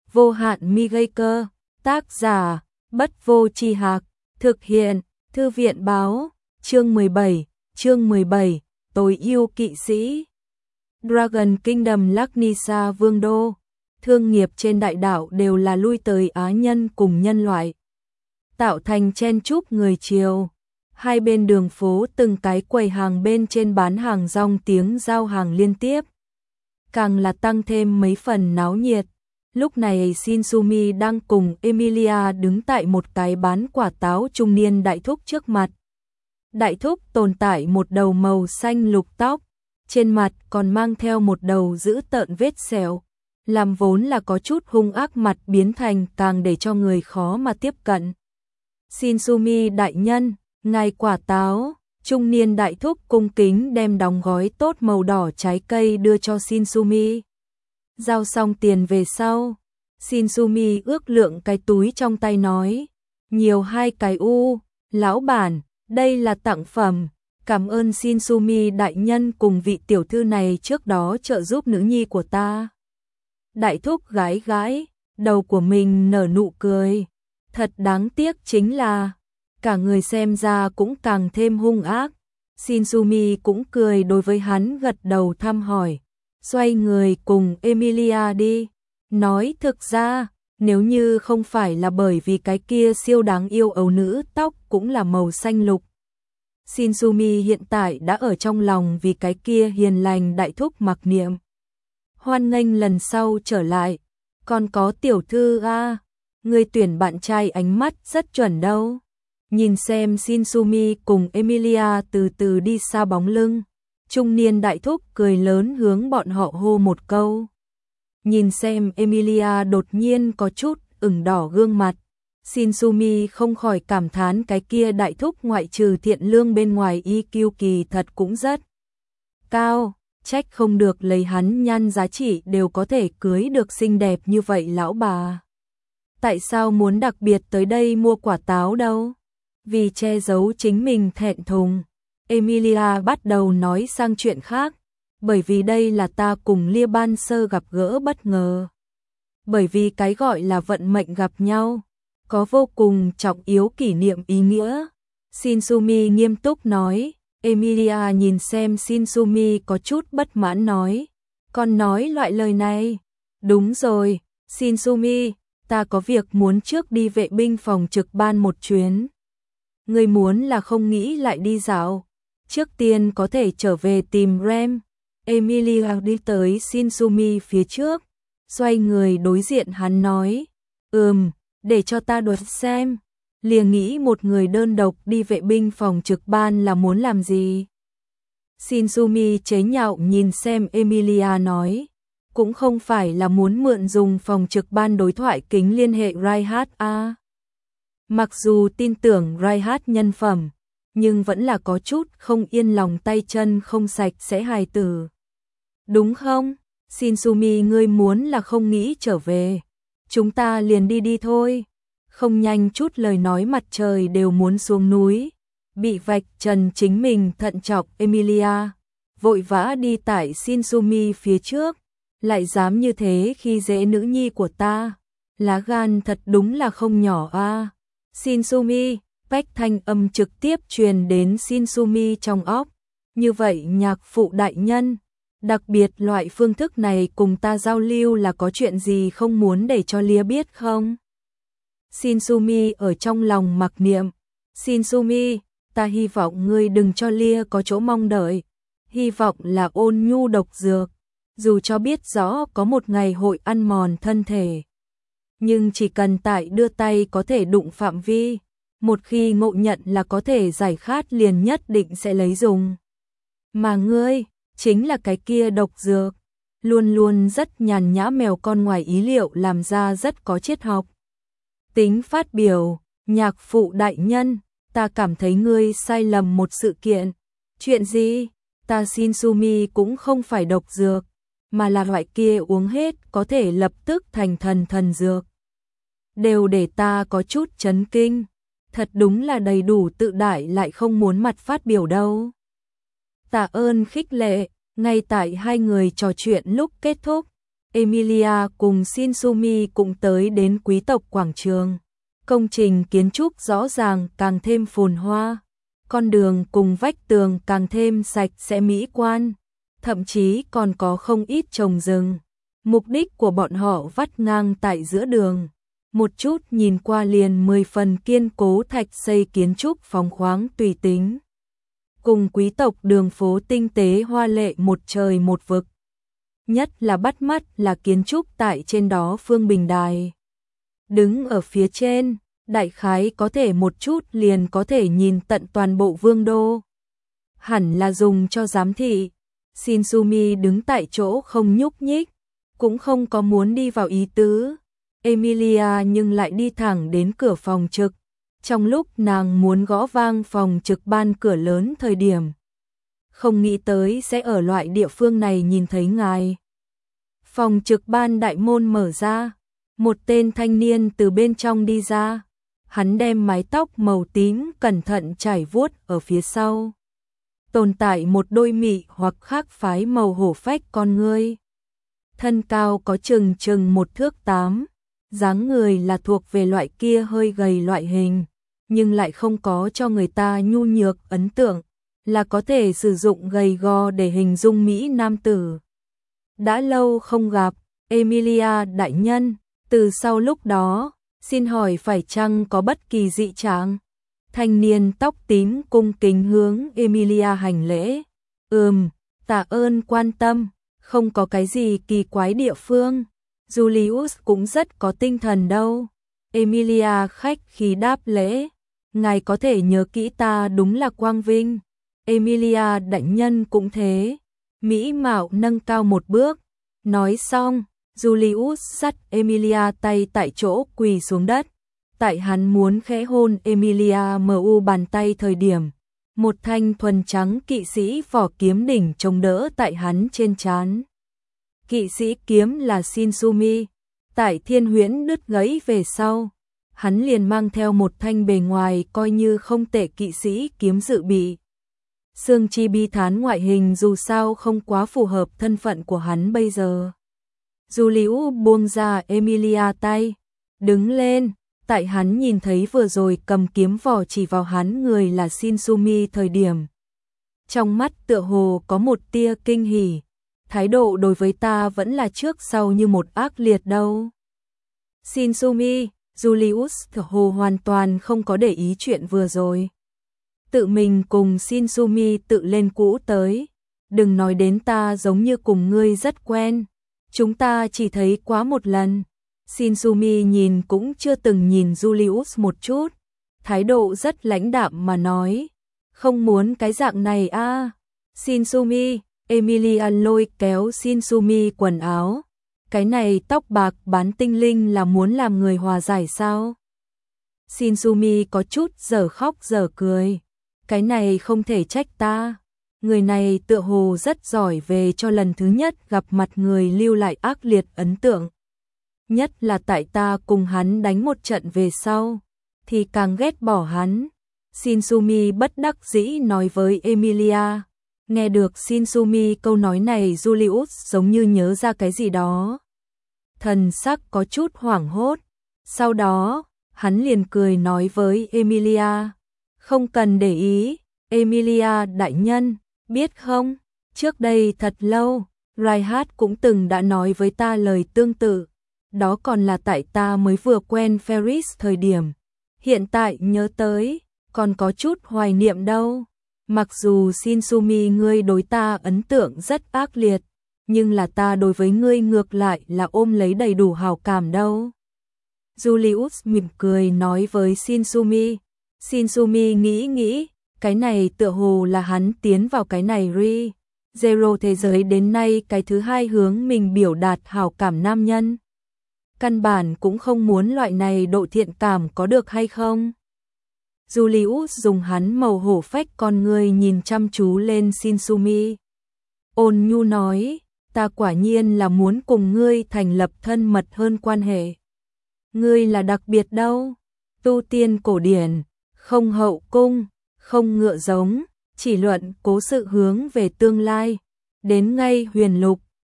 vô hạn mi gây cơ, tác giả, Bất Vô Tri Hạc, thực hiện, Thư viện báo, chương 17, tối ưu kỵ sĩ. Dragon Kingdom Laknisa Vương đô, thương nghiệp trên đại đảo đều là lui tới á nhân cùng nhân loại, tạo thành chen chúc người Triều. Hai bên đường phố từng cái quầy hàng bên trên bán hàng rong, tiếng giao hàng liên tiếp, càng là tăng thêm mấy phần náo nhiệt. Lúc này Shinsumi đang cùng Emilia đứng tại một cái bán quả táo trung niên đại thúc trước mặt. Đại thúc tồn tại một đầu màu xanh lục tóc, trên mặt còn mang theo một đầu dữ tợn vết sẹo, làm vốn là có chút hung ác mặt biến thành càng để cho người khó mà tiếp cận. Shinsumi đại nhân, ngài quả táo. Trung niên đại thúc cung kính đem đóng gói tốt màu đỏ trái cây đưa cho Shinsumi. Giao xong tiền về sau, Shinsumi ước lượng cái túi trong tay nói, nhiều 2 cái u, lão bản, đây là tặng phẩm, cảm ơn Shinsumi đại nhân cùng vị tiểu thư này trước đó trợ giúp nữ nhi của ta. Đại thúc gái gái, đầu của mình nở nụ cười, thật đáng tiếc chính là, cả người xem ra cũng càng thêm hung ác. Shinsumi cũng cười đối với hắn gật đầu thăm hỏi, xoay người cùng Emilia đi, nói thực ra, nếu như không phải là bởi vì cái kia siêu đáng yêu ấu nữ tóc cũng là màu xanh lục. Shinsumi hiện tại đã ở trong lòng vì cái kia hiền lành đại thúc mặc niệm. Hoan nghênh lần sau trở lại, còn có tiểu thư a, người tuyển bạn trai ánh mắt rất chuẩn đâu. Nhìn xem Shinsumi cùng Emilia từ từ đi xa bóng lưng, trung niên đại thúc cười lớn hướng bọn họ hô một câu. Nhìn xem Emilia đột nhiên có chút ửng đỏ gương mặt, Shinsumi không khỏi cảm thán cái kia đại thúc ngoại trừ thiện lương bên ngoài EQ kỳ thật cũng rất cao, trách không được lấy hắn nhan giá trị đều có thể cưới được xinh đẹp như vậy lão bà. Tại sao muốn đặc biệt tới đây mua quả táo đâu? Vì che giấu chính mình thẹn thùng, Emilia bắt đầu nói sang chuyện khác, bởi vì đây là ta cùng Lia Ban Sơ gặp gỡ bất ngờ. Bởi vì cái gọi là vận mệnh gặp nhau, có vô cùng trọng yếu kỷ niệm ý nghĩa. Shinsumi nghiêm túc nói, Emilia nhìn xem Shinsumi có chút bất mãn nói, con nói loại lời này. Đúng rồi, Shinsumi, ta có việc muốn trước đi vệ binh phòng trực ban một chuyến. Người muốn là không nghĩ lại đi dạo, trước tiên có thể trở về tìm Rem. Emilia đi tới Shinsumi phía trước, xoay người đối diện hắn nói, để cho ta đoán xem, liền nghĩ một người đơn độc đi vệ binh phòng trực ban là muốn làm gì. Shinsumi chế nhạo nhìn xem Emilia nói, cũng không phải là muốn mượn dùng phòng trực ban đối thoại kính liên hệ Reinhardt a. Mặc dù tin tưởng Reinhardt nhân phẩm, nhưng vẫn là có chút không yên lòng tay chân không sạch sẽ hài tử. Đúng không? Shinsumi ngươi muốn là không nghĩ trở về. Chúng ta liền đi đi thôi. Không nhanh chút lời nói mặt trời đều muốn xuống núi. Bị vạch trần chính mình thận trọng Emilia. Vội vã đi tại Shinsumi phía trước. Lại dám như thế khi dễ nữ nhi của ta. Lá gan thật đúng là không nhỏ a. Shinsumi, bách thanh âm trực tiếp truyền đến Shinsumi trong óc. Như vậy nhạc phụ đại nhân, đặc biệt loại phương thức này cùng ta giao lưu là có chuyện gì không muốn để cho Lia biết không? Shinsumi ở trong lòng mặc niệm, Shinsumi, ta hy vọng ngươi đừng cho Lia có chỗ mong đợi, hy vọng là ôn nhu độc dược, dù cho biết rõ có một ngày hội ăn mòn thân thể. Nhưng chỉ cần tại đưa tay có thể đụng phạm vi, một khi ngộ nhận là có thể giải khát liền nhất định sẽ lấy dùng. Mà ngươi, chính là cái kia độc dược, luôn luôn rất nhàn nhã mèo con ngoài ý liệu làm ra rất có triết học. Tính phát biểu, nhạc phụ đại nhân, ta cảm thấy ngươi sai lầm một sự kiện. Chuyện gì? Ta Shinsumi cũng không phải độc dược, mà là loại kia uống hết có thể lập tức thành thần dược. Đều để ta có chút chấn kinh, thật đúng là đầy đủ tự đại lại không muốn mặt phát biểu đâu. Tạ ơn khích lệ, ngay tại hai người trò chuyện lúc kết thúc, Emilia cùng Shinsumi cũng tới đến quý tộc quảng trường. Công trình kiến trúc rõ ràng càng thêm phồn hoa, con đường cùng vách tường càng thêm sạch sẽ mỹ quan, thậm chí còn có không ít trồng rừng. Mục đích của bọn họ vắt ngang tại giữa đường, một chút nhìn qua liền 10 phần kiên cố thạch xây kiến trúc phóng khoáng tùy tính. Cùng quý tộc đường phố tinh tế hoa lệ một trời một vực. Nhất là bắt mắt là kiến trúc tại trên đó Phương Bình Đài. Đứng ở phía trên, đại khái có thể một chút liền có thể nhìn tận toàn bộ vương đô. Hẳn là dùng cho giám thị. Shinsumi đứng tại chỗ không nhúc nhích, cũng không có muốn đi vào ý tứ. Emilia nhưng lại đi thẳng đến cửa phòng trực. Trong lúc nàng muốn gõ vang phòng trực ban cửa lớn thời điểm, không nghĩ tới sẽ ở loại địa phương này nhìn thấy ngài. Phòng trực ban đại môn mở ra, một tên thanh niên từ bên trong đi ra. Hắn đem mái tóc màu tím cẩn thận trải vuốt ở phía sau. Tồn tại một đôi mị hoặc khác phái màu hổ phách con ngươi. Thân cao có chừng 1 thước 8, dáng người là thuộc về loại kia hơi gầy loại hình, nhưng lại không có cho người ta nhu nhược ấn tượng, là có thể sử dụng gầy gò để hình dung mỹ nam tử. Đã lâu không gặp, Emilia đại nhân, từ sau lúc đó, xin hỏi phải chăng có bất kỳ dị trạng? Thanh niên tóc tím cung kính hướng Emilia hành lễ. Tạ ơn quan tâm, không có cái gì kỳ quái địa phương. Julius cũng rất có tinh thần đâu. Emilia khách khí đáp lễ. Ngài có thể nhớ kỹ ta đúng là quang vinh. Emilia đại nhân cũng thế. Mỹ mạo nâng cao một bước. Nói xong, Julius dắt Emilia tay tại chỗ quỳ xuống đất. Tại hắn muốn khẽ hôn Emilia mu bàn tay thời điểm, một thanh thuần trắng kỵ sĩ vỏ kiếm đỉnh chống đỡ tại hắn trên trán. Kỵ sĩ kiếm là Shinsumi. Tại Thiên Huyễn đứt gãy về sau, hắn liền mang theo một thanh bề ngoài coi như không tệ kỵ sĩ kiếm dự bị. Sương chi bi thán ngoại hình dù sao không quá phù hợp thân phận của hắn bây giờ. Julius buông ra Emilia tay, đứng lên. Tại hắn nhìn thấy vừa rồi cầm kiếm vỏ chỉ vào hắn người là Shinsumi thời điểm, trong mắt tựa hồ có một tia kinh hỉ. Thái độ đối với ta vẫn là trước sau như một ác liệt đâu. Shinsumi, Julius tựa hồ hoàn toàn không có để ý chuyện vừa rồi. Tự mình cùng Shinsumi tự lên cũ tới. Đừng nói đến ta giống như cùng ngươi rất quen. Chúng ta chỉ thấy quá một lần. Shinsumi nhìn cũng chưa từng nhìn Julius một chút. Thái độ rất lãnh đạm mà nói. Không muốn cái dạng này a. Shinsumi, Emilia lôi kéo Shinsumi quần áo. Cái này tóc bạc bán tinh linh là muốn làm người hòa giải sao? Shinsumi có chút giờ khóc giờ cười. Cái này không thể trách ta. Người này tựa hồ rất giỏi về cho lần thứ nhất gặp mặt người lưu lại ác liệt ấn tượng. Nhất là tại ta cùng hắn đánh một trận về sau, thì càng ghét bỏ hắn. Shinsumi bất đắc dĩ nói với Emilia. Nghe được Shinsumi câu nói này, Julius giống như nhớ ra cái gì đó. Thần sắc có chút hoảng hốt. Sau đó, hắn liền cười nói với Emilia. Không cần để ý, Emilia đại nhân, biết không? Trước đây thật lâu, Reinhardt cũng từng đã nói với ta lời tương tự. Đó còn là tại ta mới vừa quen Ferris thời điểm. Hiện tại nhớ tới, còn có chút hoài niệm đâu. Mặc dù Shinsumi ngươi đối ta ấn tượng rất ác liệt, nhưng là ta đối với ngươi ngược lại là ôm lấy đầy đủ hảo cảm đâu. Julius mỉm cười nói với Shinsumi. Shinsumi nghĩ, cái này tựa hồ là hắn tiến vào cái này Zero thế giới đến nay cái thứ hai hướng mình biểu đạt hảo cảm nam nhân. Căn bản cũng không muốn loại này độ thiện cảm có được hay không. Julius dùng hắn màu hổ phách con người nhìn chăm chú lên Shinsumi. Ôn nhu nói, ta quả nhiên là muốn cùng ngươi thành lập thân mật hơn quan hệ. Ngươi là đặc biệt đâu, tu tiên cổ điển, không hậu cung, không ngựa giống, chỉ luận cố sự hướng về tương lai, đến ngay huyền lục,